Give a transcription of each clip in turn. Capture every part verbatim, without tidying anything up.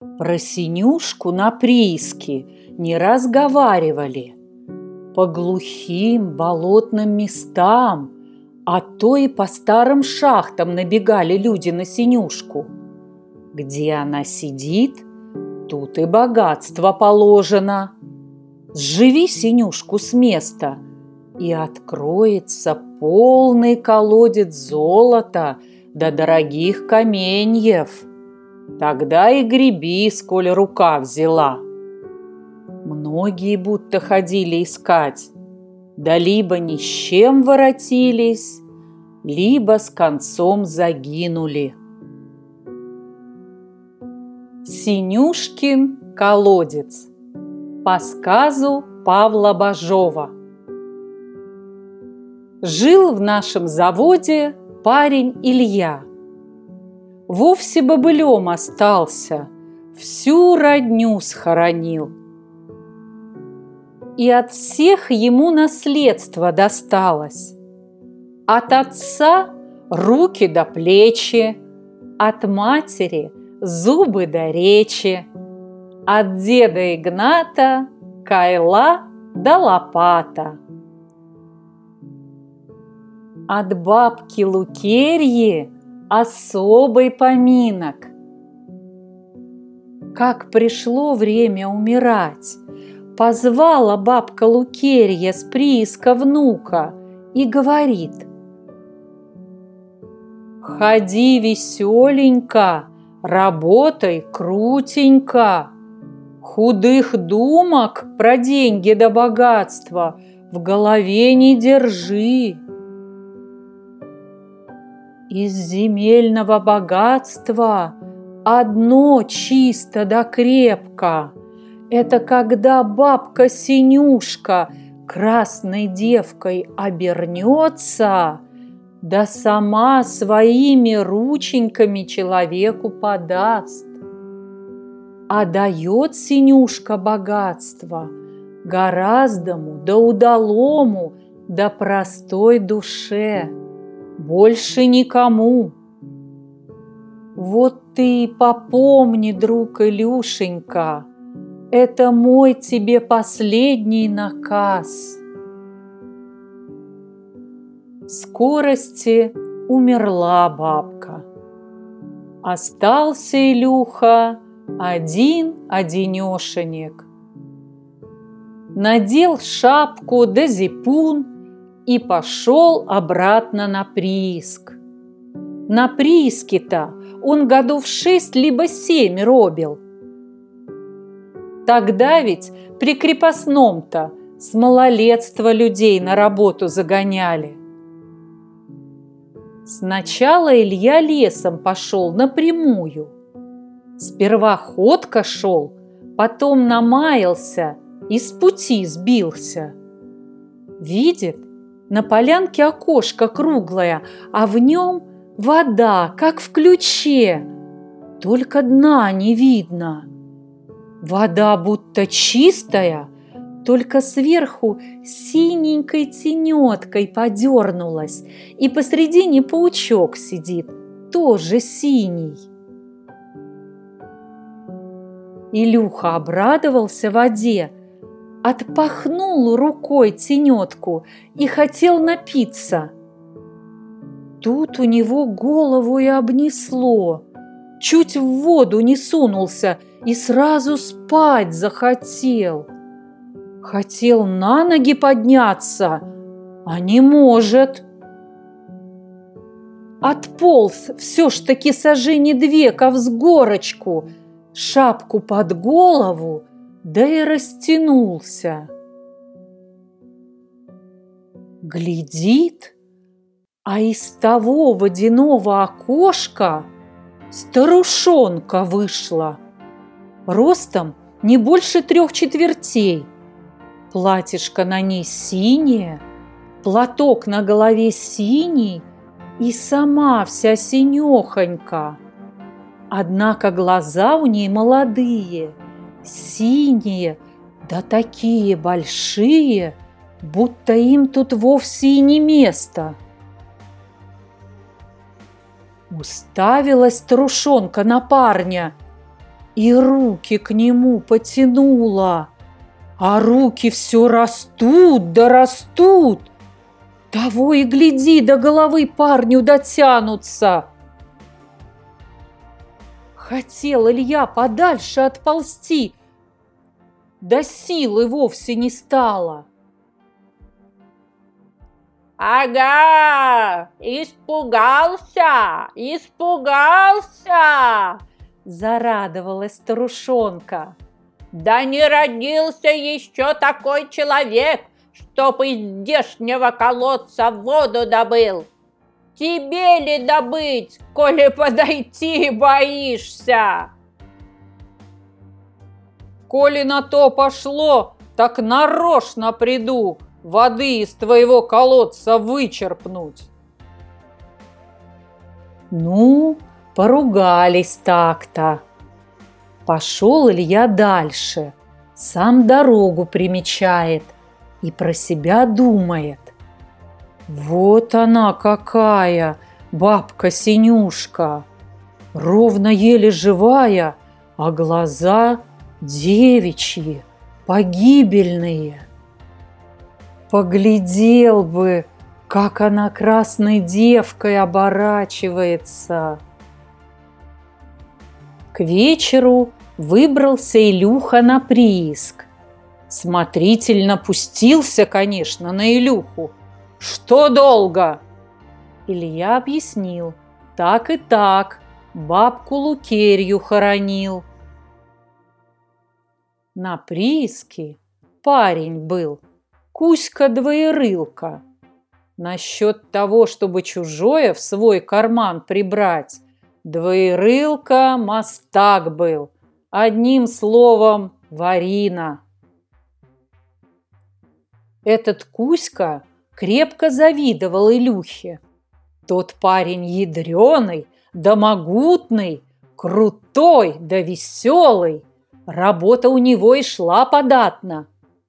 Про Синюшку на прииске не разговаривали. По глухим болотным местам, а то и по старым шахтам набегали люди на Синюшку. Где она сидит, тут и богатство положено. Сживи Синюшку с места, и откроется полный колодец золота да дорогих каменьев. Тогда и греби, сколь рука взяла. Многие будто ходили искать, да либо ни с чем воротились, либо с концом загинули. Синюшкин колодец. По сказу Павла Бажова. Жил в нашем заводе парень Илья. Вовсе бобылем остался, всю родню схоронил. И от всех ему наследство досталось. От отца руки до плечи, от матери зубы до речи, от деда Игната кайла да лопата. От бабки Лукерьи особый поминок. Как пришло время умирать, позвала бабка Лукерья с прииска внука и говорит: «Ходи веселенько, работай крутенько, худых думок про деньги да богатство в голове не держи. Из земельного богатства одно чисто да крепко. Это когда бабка Синюшка красной девкой обернется, да сама своими рученьками человеку подаст. А дает Синюшка богатство гораздому да удалому да простой душе, больше никому. Вот ты и попомни, друг Илюшенька, это мой тебе последний наказ». В скорости умерла бабка. Остался Илюха один-одинешенек. Надел шапку да зипун и пошел обратно на прииск. На прииске-то он годов шесть либо семь робил. Тогда ведь при крепостном-то с малолетства людей на работу загоняли. Сначала Илья лесом пошел напрямую. Сперва ходко шел, потом намаялся и с пути сбился. Видит, на полянке окошко круглое, а в нем вода, как в ключе, только дна не видно. Вода будто чистая, только сверху синенькой тенеткой подернулась, и посредине паучок сидит, тоже синий. Илюха обрадовался воде, отпахнул рукой тенетку и хотел напиться. Тут у него голову и обнесло, чуть в воду не сунулся и сразу спать захотел. Хотел на ноги подняться, а не может. Отполз все ж таки сажени две ко взгорочку, шапку под голову, да и растянулся. Глядит, а из того водяного окошка старушонка вышла, ростом не больше трех четвертей. Платьишко на ней синее, платок на голове синий и сама вся синехонька. Однако глаза у ней молодые, синие, да такие большие, будто им тут вовсе и не место. Уставилась старушонка на парня и руки к нему потянула. А руки все растут да растут. Того и гляди, до головы парню дотянутся. Хотел Илья подальше отползти, да силы вовсе не стало. «Ага, испугался, испугался!» – зарадовалась старушонка. «Да не родился еще такой человек, чтоб из здешнего колодца воду добыл. Тебе ли добыть, коли подойти боишься?» «Коли на то пошло, так нарочно приду воды из твоего колодца вычерпнуть». Ну, поругались так-то. Пошел Илья дальше, сам дорогу примечает и про себя думает. Вот она какая, бабка-синюшка, ровно еле живая, а глаза девичьи, погибельные. Поглядел бы, как она красной девкой оборачивается. К вечеру выбрался Илюха на прииск. Смотритель напустился, конечно, на Илюху. «Что долго?» Илья объяснил. Так и так, бабку Лукерью хоронил. На прииске парень был, Кузька Двоерылка. Насчет того, чтобы чужое в свой карман прибрать, Двоерылка мастак был. Одним словом, ворина. Этот Кузька крепко завидовал Илюхе. Тот парень ядреный, да могутный, крутой, да веселый. Работа у него и шла податно.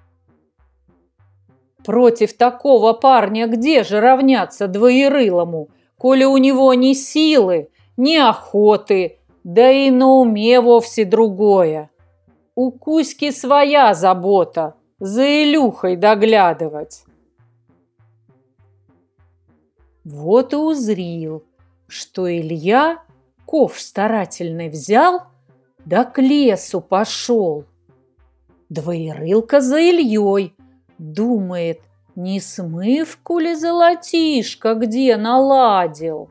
Против такого парня где же равняться Двоерылому, коли у него ни силы, ни охоты, да и на уме вовсе другое. У Кузьки своя забота – за Илюхой доглядывать. Вот и узрил, что Илья ковш старательный взял, да к лесу пошел. Двоерылка за Ильей, думает, не смывку ли золотишко где наладил.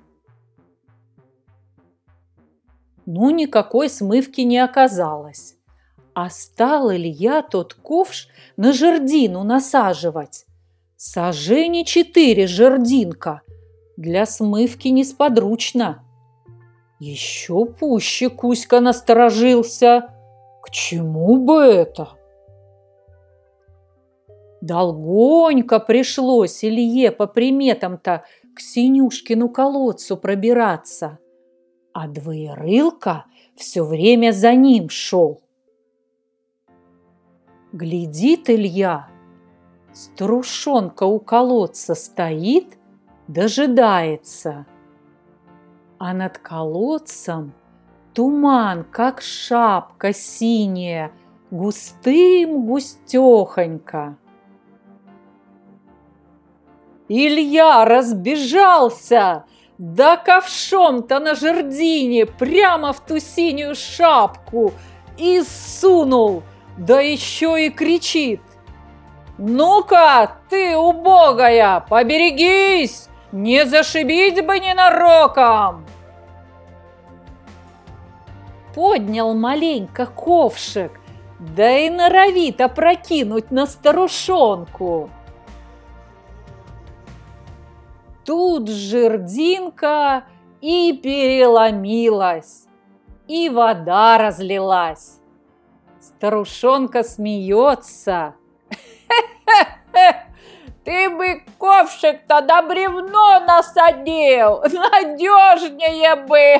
Ну, никакой смывки не оказалось. А стал Илья тот ковш на жердину насаживать. Сажени четыре жердинка, для смывки несподручно. Еще пуще Кузька насторожился. К чему бы это? Долгонько пришлось Илье по приметам-то к Синюшкину колодцу пробираться, а Двоерылка все время за ним шел. Глядит Илья, старушонка у колодца стоит, дожидается, а над колодцем туман, как шапка синяя, густым-густехонько. Илья разбежался, да ковшом-то на жердине прямо в ту синюю шапку и сунул, да еще и кричит: «Ну-ка, ты, убогая, поберегись, не зашибить бы ненароком!» Поднял маленько ковшик, да и норовит опрокинуть на старушонку. Тут жердинка и переломилась, и вода разлилась. Старушонка смеется. «Хе-хе-хе! Ты бы ковшик-то на бревно насадил, надежнее бы!»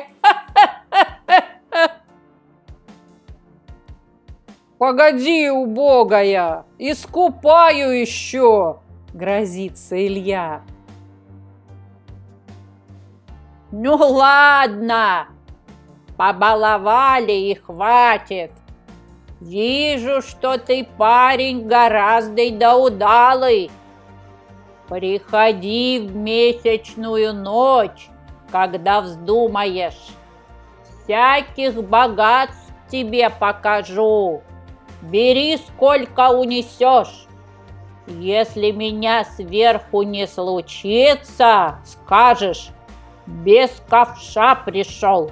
«Погоди, убогая, искупаю еще!» – грозится Илья. «Ну ладно!» Побаловали и хватит. Вижу, что ты парень гораздо и да удалый. Приходи в месячную ночь, когда вздумаешь. Всяких богатств тебе покажу. Бери, сколько унесешь. Если меня сверху не случится, скажешь, без ковша пришел.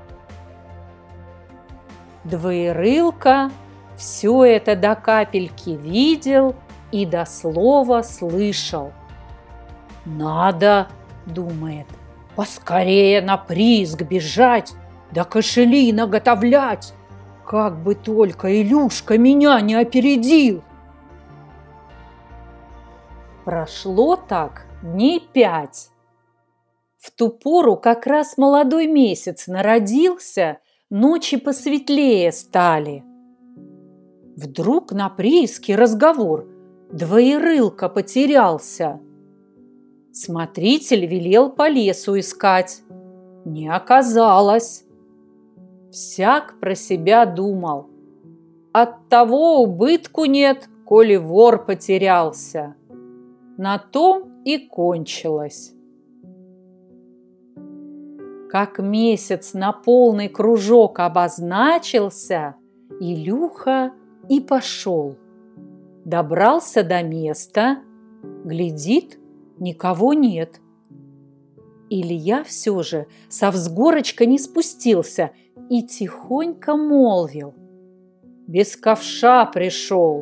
Двоерылка все это до капельки видел и до слова слышал. «Надо, — думает, — поскорее на прииск бежать, да кошели наготовлять, как бы только Илюшка меня не опередил». Прошло так дней пять. В ту пору как раз молодой месяц народился, ночи посветлее стали. Вдруг на прииске разговор: Двоерылка потерялся. Смотритель велел по лесу искать. Не оказалось. Всяк про себя думал: оттого убытку нет, коли вор потерялся. На том и кончилось. Как месяц на полный кружок обозначился, Илюха и пошел. Добрался до места, глядит, никого нет. Илья все же со взгорочка не спустился и тихонько молвил: без ковша пришел.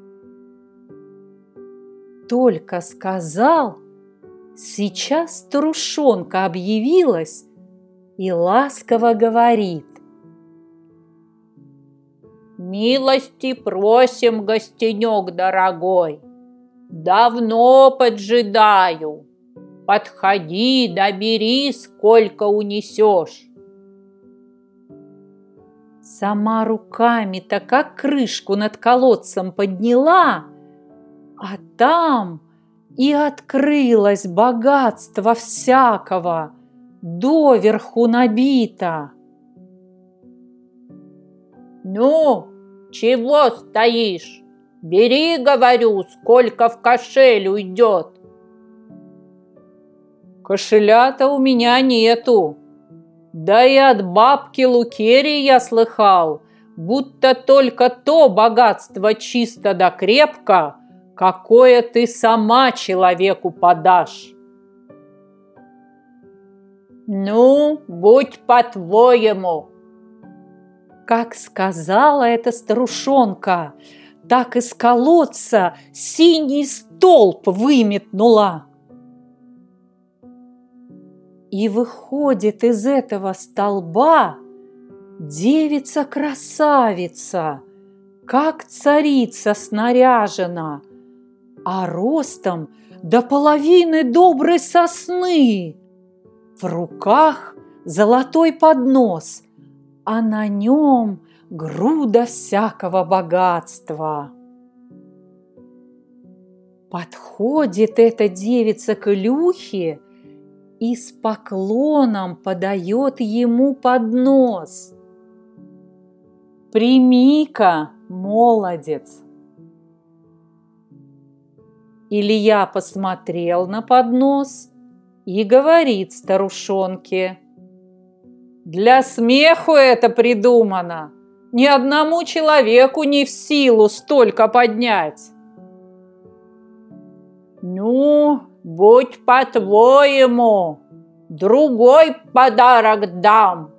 Только сказал, сейчас старушонка объявилась и ласково говорит: милости просим, гостенек дорогой, давно поджидаю. Подходи, да бери, сколько унесешь. Сама руками-то как крышку над колодцем подняла, а там и открылось богатство всякого, доверху набито. Ну, чего стоишь? Бери, говорю, сколько в кошель уйдет. Кошеля-то у меня нету. Да и от бабки Лукерии я слыхал, будто только то богатство чисто да крепко, какое ты сама человеку подашь. Ну, будь по-твоему. Как сказала эта старушонка, так из колодца синий столб выметнула. И выходит из этого столба девица-красавица, как царица снаряжена, а ростом до половины доброй сосны. В руках золотой поднос, а на нем груда всякого богатства. Подходит эта девица к Илюхе и с поклоном подает ему поднос. «Прими-ка, молодец!» Илья посмотрел на поднос и говорит старушонке: «Для смеху это придумано, ни одному человеку не в силу столько поднять». Ну, будь по-твоему, другой подарок дам.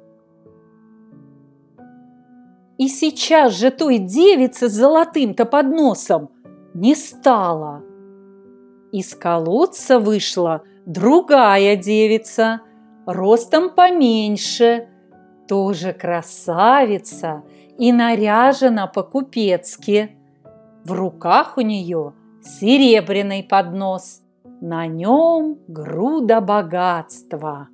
И сейчас же той девицы с золотым-то подносом не стало. Из колодца вышла другая девица, ростом поменьше, тоже красавица и наряжена по-купецки. В руках у нее серебряный поднос, на нем груда богатства.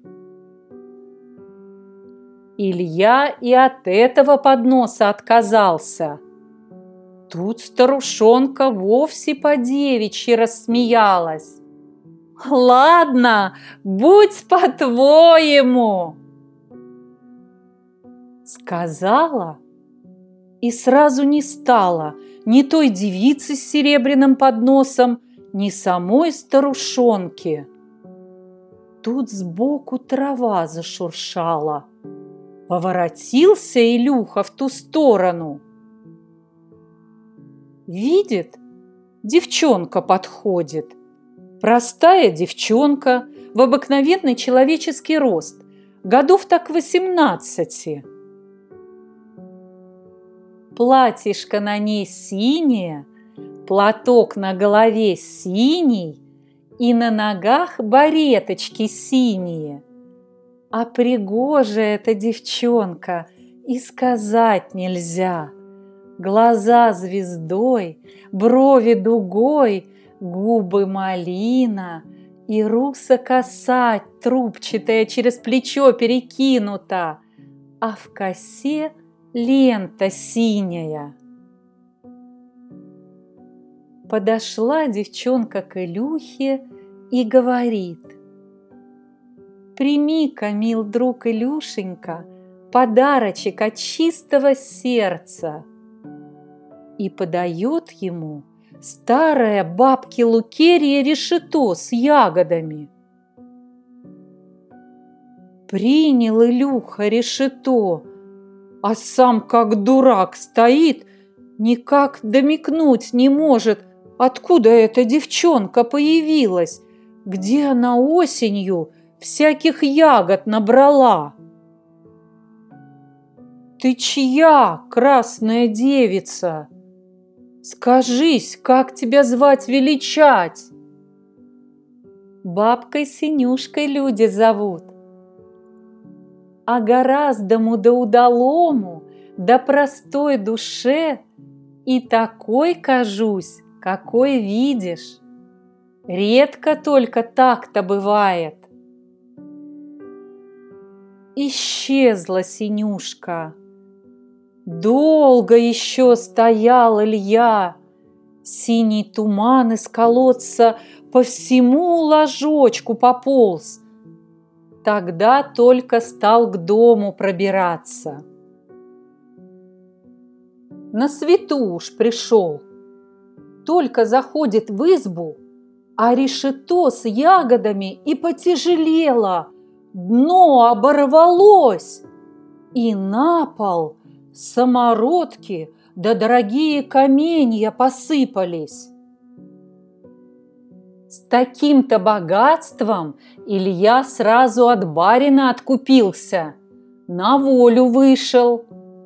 Илья и от этого подноса отказался. Тут старушонка вовсе по-девичьи рассмеялась. «Ладно, будь по-твоему!» Сказала и сразу не стало ни той девицы с серебряным подносом, ни самой старушонки. Тут сбоку трава зашуршала. Поворотился Илюха в ту сторону. Видит, девчонка подходит. Простая девчонка, в обыкновенный человеческий рост, годов так восемнадцати. Платьишко на ней синее, платок на голове синий и на ногах бареточки синие. А пригожая эта девчонка и сказать нельзя. Глаза звездой, брови дугой, губы малина и руса коса трубчатая через плечо перекинута, а в косе лента синяя. Подошла девчонка к Илюхе и говорит: «Прими-ка, мил друг Илюшенька, подарочек от чистого сердца». И подает ему старое бабки Лукерья решето с ягодами. Принял Илюха решето, а сам как дурак стоит, никак домикнуть не может, откуда эта девчонка появилась, где она осенью всяких ягод набрала. «Ты чья, красная девица? Скажись, как тебя звать величать?» «Бабкой Синюшкой люди зовут. А гораздому да удалому, да простой душе и такой кажусь, какой видишь. Редко только так-то бывает». Исчезла Синюшка. Долго еще стоял Илья. Синий туман из колодца по всему ложочку пополз. Тогда только стал к дому пробираться. На свету уж пришел. Только заходит в избу, а решето с ягодами и потяжелело, дно оборвалось, и на пол самородки да дорогие каменья посыпались. С таким-то богатством Илья сразу от барина откупился, на волю вышел.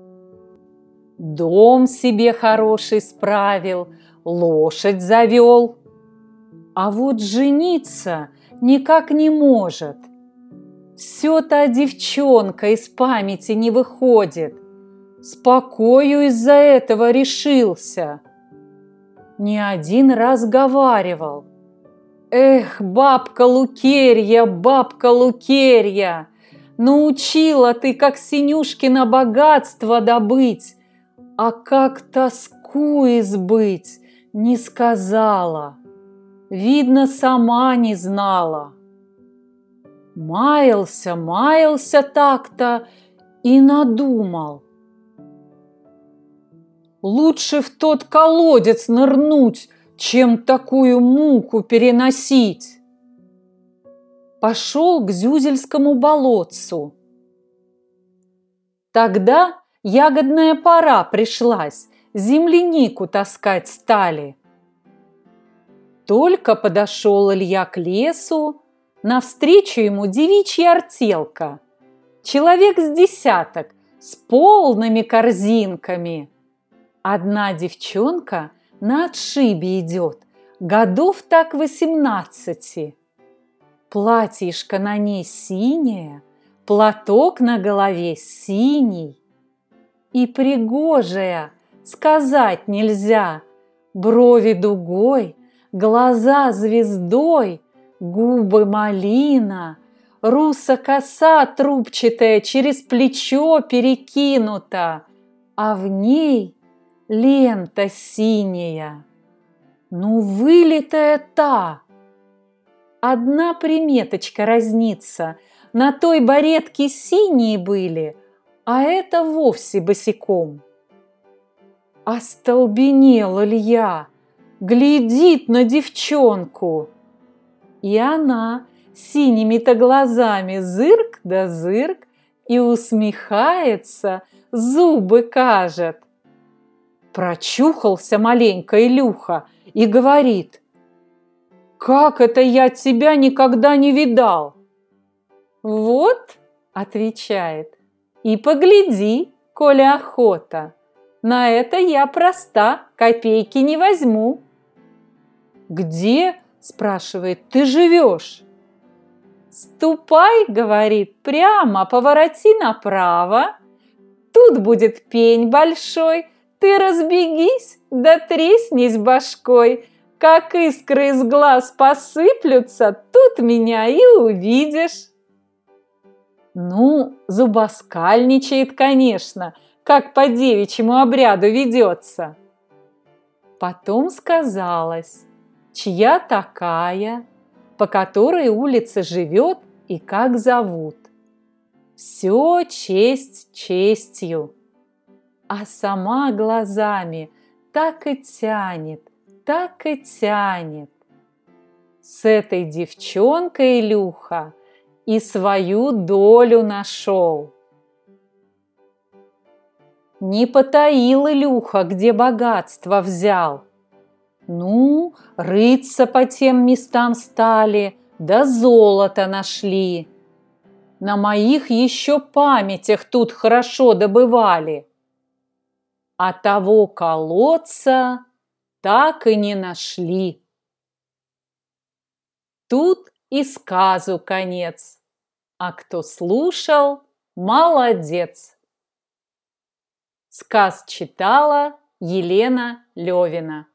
Дом себе хороший справил, лошадь завел. А вот жениться никак не может. Все та девчонка из памяти не выходит. Спокою из-за этого решился. Не один раз говаривал: «Эх, бабка Лукерья, бабка Лукерья, научила ты, как Синюшкино богатство добыть, а как тоску избыть, не сказала. Видно, сама не знала». Маялся, маялся так-то и надумал: лучше в тот колодец нырнуть, чем такую муку переносить. Пошел к Зюзельскому болотцу. Тогда ягодная пора пришлась, землянику таскать стали. Только подошел Илья к лесу, навстречу ему девичья артелка, человек с десяток, с полными корзинками. Одна девчонка на отшибе идет, годов так восемнадцати. Платьишко на ней синее, платок на голове синий. И пригожая, сказать нельзя, брови дугой, глаза звездой, губы малина, руса коса трубчатая через плечо перекинута, а в ней лента синяя. Ну, вылитая та. Одна приметочка разнится: на той баретке синие были, а это вовсе босиком. Остолбенел Илья, глядит на девчонку. И она синими-то глазами зырк да зырк и усмехается, зубы кажет. Прочухался маленько Илюха и говорит: «Как это я тебя никогда не видал?» «Вот», — отвечает, — «и погляди, коли охота. На это я проста, копейки не возьму». «Где, — спрашивает, — ты живешь?» «Ступай, — говорит, — прямо повороти направо. Тут будет пень большой, ты разбегись, да треснись башкой. Как искры из глаз посыплются, тут меня и увидишь». Ну, зубоскальничает, конечно, как по девичьему обряду ведется. Потом сказалось, чья такая, по которой улице живет и как зовут. Все честь честью. А сама глазами так и тянет, так и тянет. С этой девчонкой Илюха и свою долю нашел. Не потаил Илюха, где богатство взял. Ну, рыться по тем местам стали, да золото нашли. На моих еще памятях тут хорошо добывали. А того колодца так и не нашли. Тут и сказу конец. А кто слушал, молодец. Сказ читала Елена Левина.